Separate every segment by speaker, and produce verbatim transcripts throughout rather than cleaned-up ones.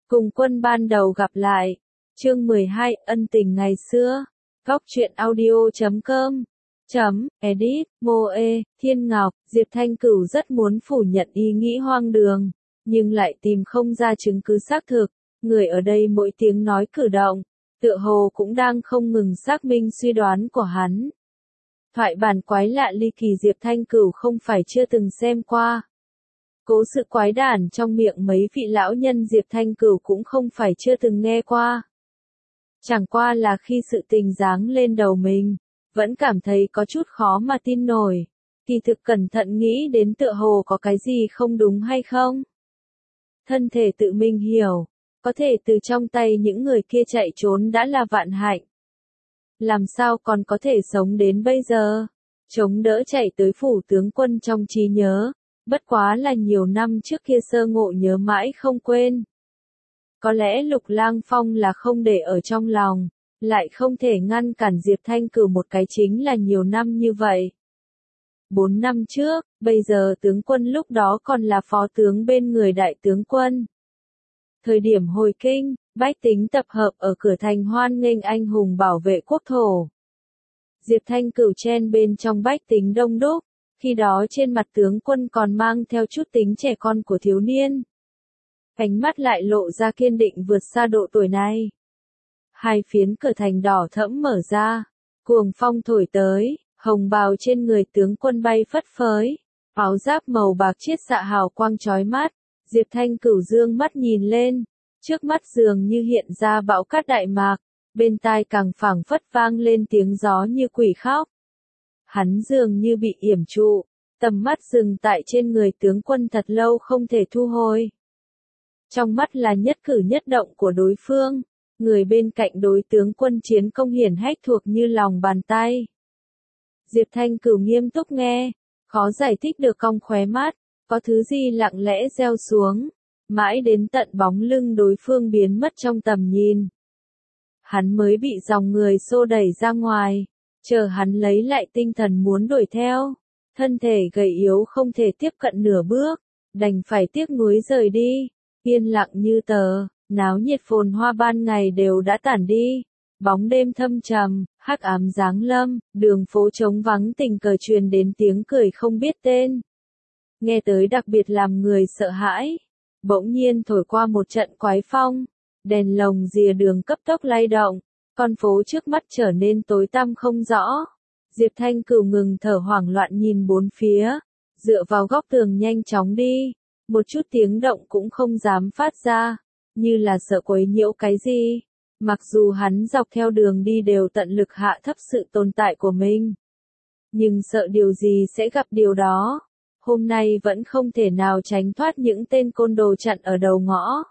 Speaker 1: Cùng quân ban đầu gặp lại. Chương mười hai, ân tình ngày xưa. Góc truyện audio chấm com. Chấm, edit, Moe, Thiên Ngọc, Diệp Thanh Cửu rất muốn phủ nhận ý nghĩ hoang đường, nhưng lại tìm không ra chứng cứ xác thực. Người ở đây mỗi tiếng nói cử động, tựa hồ cũng đang không ngừng xác minh suy đoán của hắn. Thoại bản quái lạ ly kỳ Diệp Thanh Cửu không phải chưa từng xem qua. Cố sự quái đản trong miệng mấy vị lão nhân Diệp Thanh Cửu cũng không phải chưa từng nghe qua. Chẳng qua là khi sự tình giáng lên đầu mình, vẫn cảm thấy có chút khó mà tin nổi. Kỳ thực cẩn thận nghĩ đến tựa hồ có cái gì không đúng hay không. Thân thể tự mình hiểu, có thể từ trong tay những người kia chạy trốn đã là vạn hạnh. Làm sao còn có thể sống đến bây giờ? Chống đỡ chạy tới phủ tướng quân trong trí nhớ, bất quá là nhiều năm trước kia sơ ngộ nhớ mãi không quên. Có lẽ Lục Lang Phong là không để ở trong lòng, lại không thể ngăn cản Diệp Thanh Cửu một cái chính là nhiều năm như vậy. Bốn năm trước, bây giờ tướng quân lúc đó còn là phó tướng bên người đại tướng quân. Thời điểm hồi kinh, bách tính tập hợp ở cửa thành hoan nghênh anh hùng bảo vệ quốc thổ. Diệp Thanh Cửu chen bên trong bách tính đông đúc, khi đó trên mặt tướng quân còn mang theo chút tính trẻ con của thiếu niên. Ánh mắt lại lộ ra kiên định vượt xa độ tuổi này. Hai phiến cửa thành đỏ thẫm mở ra, cuồng phong thổi tới, hồng bào trên người tướng quân bay phất phới, áo giáp màu bạc chiết xạ hào quang chói mắt. Diệp Thanh Cửu dương mắt nhìn lên, trước mắt dường như hiện ra bão cát đại mạc, bên tai càng phảng phất vang lên tiếng gió như quỷ khóc. Hắn dường như bị yểm trụ, tầm mắt dừng tại trên người tướng quân thật lâu không thể thu hồi. Trong mắt là nhất cử nhất động của đối phương, người bên cạnh đối tướng quân chiến công hiển hách thuộc như lòng bàn tay. Diệp Thanh Cửu nghiêm túc nghe, khó giải thích được cong khóe mắt, có thứ gì lặng lẽ gieo xuống, mãi đến tận bóng lưng đối phương biến mất trong tầm nhìn. Hắn mới bị dòng người xô đẩy ra ngoài, chờ hắn lấy lại tinh thần muốn đuổi theo, thân thể gầy yếu không thể tiếp cận nửa bước, đành phải tiếc nuối rời đi. Yên lặng như tờ, náo nhiệt phồn hoa ban ngày đều đã tản đi, bóng đêm thâm trầm, hắc ám giáng lâm, đường phố trống vắng tình cờ truyền đến tiếng cười không biết tên. Nghe tới đặc biệt làm người sợ hãi, bỗng nhiên thổi qua một trận quái phong, đèn lồng rìa đường cấp tốc lay động, con phố trước mắt trở nên tối tăm không rõ. Diệp Thanh Cửu ngừng thở hoảng loạn nhìn bốn phía, dựa vào góc tường nhanh chóng đi. Một chút tiếng động cũng không dám phát ra, như là sợ quấy nhiễu cái gì. Mặc dù hắn dọc theo đường đi đều tận lực hạ thấp sự tồn tại của mình, nhưng sợ điều gì sẽ gặp điều đó. Hôm nay vẫn không thể nào tránh thoát những tên côn đồ chặn ở đầu ngõ.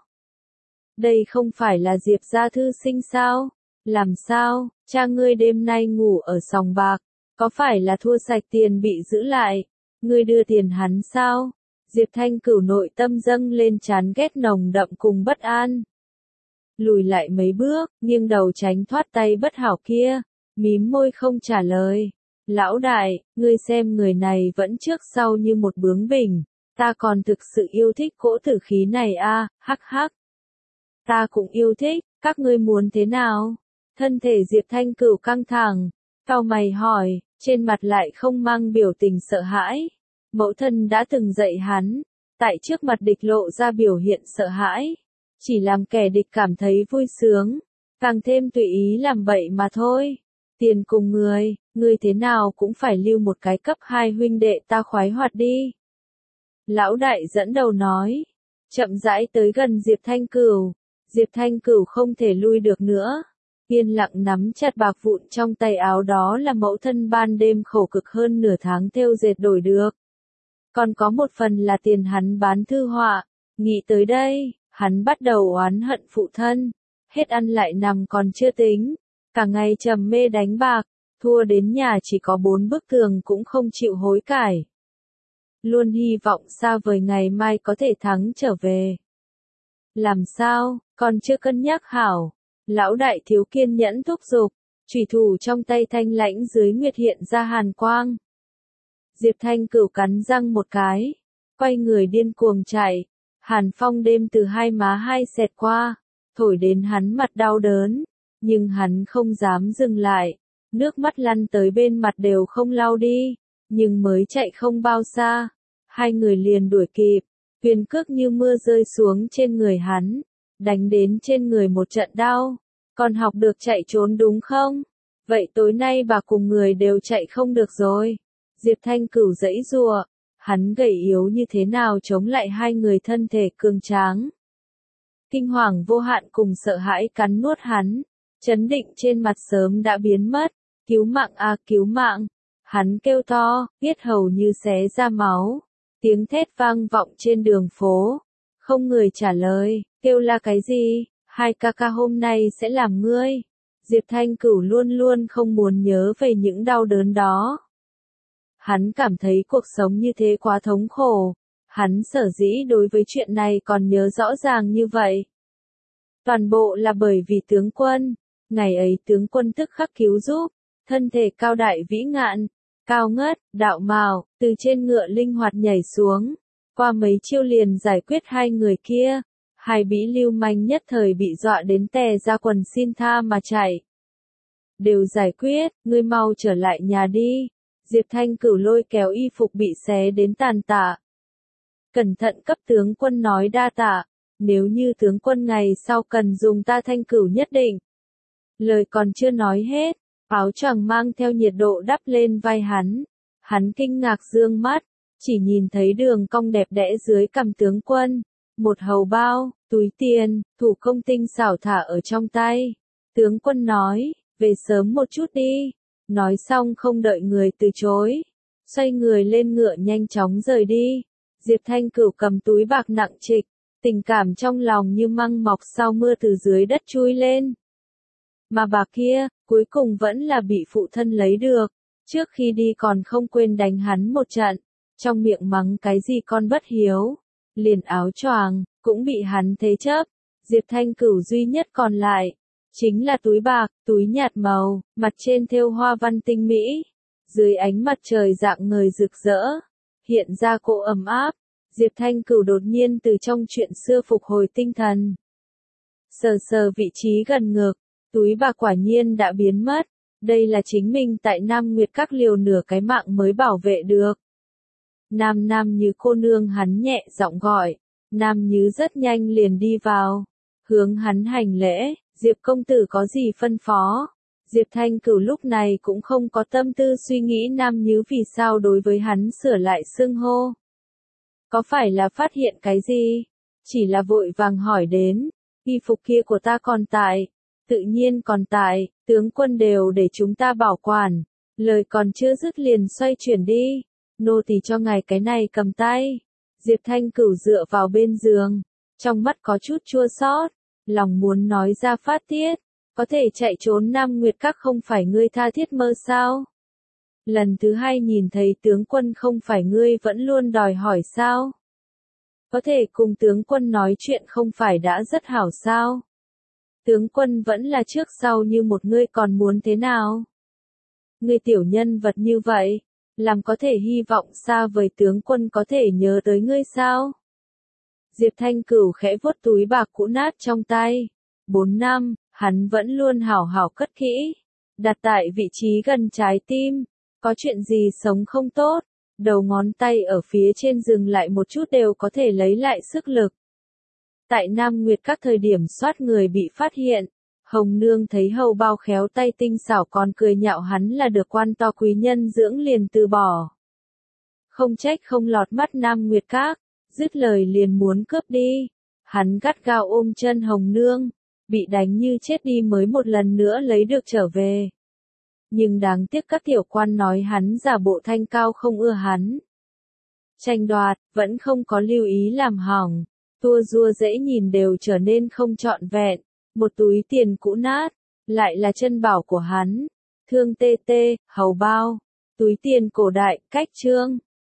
Speaker 1: Đây không phải là Diệp gia thư sinh sao? Làm sao, cha ngươi đêm nay ngủ ở sòng bạc, có phải là thua sạch tiền bị giữ lại? Ngươi đưa tiền hắn sao? Diệp Thanh Cửu nội tâm dâng lên chán ghét nồng đậm cùng bất an. Lùi lại mấy bước, nghiêng đầu tránh thoát tay bất hảo kia, mím môi không trả lời. Lão đại, ngươi xem người này vẫn trước sau như một bướng bỉnh, ta còn thực sự yêu thích cỗ tử khí này a, hắc hắc. Ta cũng yêu thích, các ngươi muốn thế nào? Thân thể Diệp Thanh Cửu căng thẳng, cau mày hỏi, trên mặt lại không mang biểu tình sợ hãi. Mẫu thân đã từng dạy hắn, tại trước mặt địch lộ ra biểu hiện sợ hãi, chỉ làm kẻ địch cảm thấy vui sướng, càng thêm tùy ý làm bậy mà thôi. Tiền cùng người, người thế nào cũng phải lưu một cái cấp hai huynh đệ ta khoái hoạt đi. Lão đại dẫn đầu nói, chậm rãi tới gần Diệp Thanh Cửu, Diệp Thanh Cửu không thể lui được nữa, yên lặng nắm chặt bạc vụn trong tay áo, đó là mẫu thân ban đêm khổ cực hơn nửa tháng thêu dệt đổi được. Còn có một phần là tiền hắn bán thư họa, nghĩ tới đây, hắn bắt đầu oán hận phụ thân, hết ăn lại nằm còn chưa tính, cả ngày trầm mê đánh bạc, thua đến nhà chỉ có bốn bức tường cũng không chịu hối cải. Luôn hy vọng xa vời ngày mai có thể thắng trở về. Làm sao, còn chưa cân nhắc hảo, lão đại thiếu kiên nhẫn thúc giục, chủy thủ trong tay thanh lãnh dưới nguyệt hiện ra hàn quang. Diệp Thanh Cửu cắn răng một cái, quay người điên cuồng chạy, Hàn phong đêm từ hai má hai xẹt qua, thổi đến hắn mặt đau đớn, nhưng hắn không dám dừng lại, nước mắt lăn tới bên mặt đều không lau đi, nhưng mới chạy không bao xa, hai người liền đuổi kịp, huyền cước như mưa rơi xuống trên người hắn, đánh đến trên người một trận đau, còn học được chạy trốn đúng không? Vậy tối nay bà cùng người đều chạy không được rồi. Diệp Thanh Cửu giãy giụa, hắn gầy yếu như thế nào chống lại hai người thân thể cường tráng. Kinh hoàng vô hạn cùng sợ hãi cắn nuốt hắn, chấn định trên mặt sớm đã biến mất, cứu mạng a cứu mạng, hắn kêu to, yết hầu như xé ra máu, tiếng thét vang vọng trên đường phố, không người trả lời, kêu là cái gì, hai ca ca hôm nay sẽ làm ngươi. Diệp Thanh Cửu luôn luôn không muốn nhớ về những đau đớn đó. Hắn cảm thấy cuộc sống như thế quá thống khổ, hắn sở dĩ đối với chuyện này còn nhớ rõ ràng như vậy. Toàn bộ là bởi vì tướng quân, ngày ấy tướng quân tức khắc cứu giúp, thân thể cao đại vĩ ngạn, cao ngất, đạo mạo, từ trên ngựa linh hoạt nhảy xuống, qua mấy chiêu liền giải quyết hai người kia. Hai bĩ lưu manh nhất thời bị dọa đến tè ra quần xin tha mà chạy. Đều giải quyết, ngươi mau trở lại nhà đi. Diệp Thanh Cửu lôi kéo y phục bị xé đến tàn tạ. Cẩn thận cấp tướng quân nói đa tạ, nếu như tướng quân ngày sau cần dùng ta Thanh Cửu nhất định. Lời còn chưa nói hết, áo choàng mang theo nhiệt độ đắp lên vai hắn. Hắn kinh ngạc dương mắt, chỉ nhìn thấy đường cong đẹp đẽ dưới cằm tướng quân. Một hầu bao, túi tiền, thủ công tinh xảo thả ở trong tay. Tướng quân nói, về sớm một chút đi. Nói xong không đợi người từ chối. Xoay người lên ngựa nhanh chóng rời đi. Diệp Thanh Cửu cầm túi bạc nặng trịch. Tình cảm trong lòng như măng mọc sau mưa từ dưới đất chui lên. Mà bạc kia, cuối cùng vẫn là bị phụ thân lấy được. Trước khi đi còn không quên đánh hắn một trận. Trong miệng mắng cái gì con bất hiếu. Liền áo choàng, cũng bị hắn thế chấp. Diệp Thanh Cửu duy nhất còn lại, chính là túi bạc, túi nhạt màu, mặt trên thêu hoa văn tinh mỹ. Dưới ánh mặt trời dạng ngời rực rỡ, hiện ra cỗ ấm áp. Diệp Thanh Cửu đột nhiên từ trong chuyện xưa phục hồi tinh thần. Sờ sờ vị trí gần ngực, túi bạc quả nhiên đã biến mất. Đây là chính mình tại Nam Nguyệt Các liều nửa cái mạng mới bảo vệ được. Nam Nam Như cô nương hắn nhẹ giọng gọi, Nam Như rất nhanh liền đi vào, hướng hắn hành lễ, Diệp công tử có gì phân phó. Diệp Thanh Cửu lúc này cũng không có tâm tư suy nghĩ Nam Như vì sao đối với hắn sửa lại xưng hô. Có phải là phát hiện cái gì? Chỉ là vội vàng hỏi đến, y phục kia của ta còn tại, tự nhiên còn tại, tướng quân đều để chúng ta bảo quản, lời còn chưa dứt liền xoay chuyển đi. Nô tỳ cho ngài cái này cầm tay. Diệp Thanh Cửu dựa vào bên giường, trong mắt có chút chua xót, lòng muốn nói ra phát tiết, có thể chạy trốn Nam Nguyệt Các không phải ngươi tha thiết mơ sao? Lần thứ hai nhìn thấy tướng quân không phải ngươi vẫn luôn đòi hỏi sao? Có thể cùng tướng quân nói chuyện không phải đã rất hảo sao? Tướng quân vẫn là trước sau như một ngươi còn muốn thế nào? Ngươi tiểu nhân vật như vậy, làm có thể hy vọng xa vời tướng quân có thể nhớ tới ngươi sao? Diệp Thanh Cửu khẽ vuốt túi bạc cũ nát trong tay. Bốn năm, hắn vẫn luôn hảo hảo cất kỹ, đặt tại vị trí gần trái tim. Có chuyện gì sống không tốt, đầu ngón tay ở phía trên dừng lại một chút đều có thể lấy lại sức lực. Tại Nam Nguyệt các thời điểm soát người bị phát hiện, Hồng Nương thấy hầu bao khéo tay tinh xảo còn cười nhạo hắn là được quan to quý nhân dưỡng liền từ bỏ. Không trách không lọt mắt Nam Nguyệt Các, dứt lời liền muốn cướp đi. Hắn gắt gao ôm chân Hồng Nương, bị đánh như chết đi mới một lần nữa lấy được trở về. Nhưng đáng tiếc các tiểu quan nói hắn giả bộ thanh cao không ưa hắn. Tranh đoạt, vẫn không có lưu ý làm hỏng, tua rua dễ nhìn đều trở nên không trọn vẹn. Một túi tiền cũ nát, lại là chân bảo của hắn. Thương tê tê, hầu bao, túi tiền cổ đại, cách trương.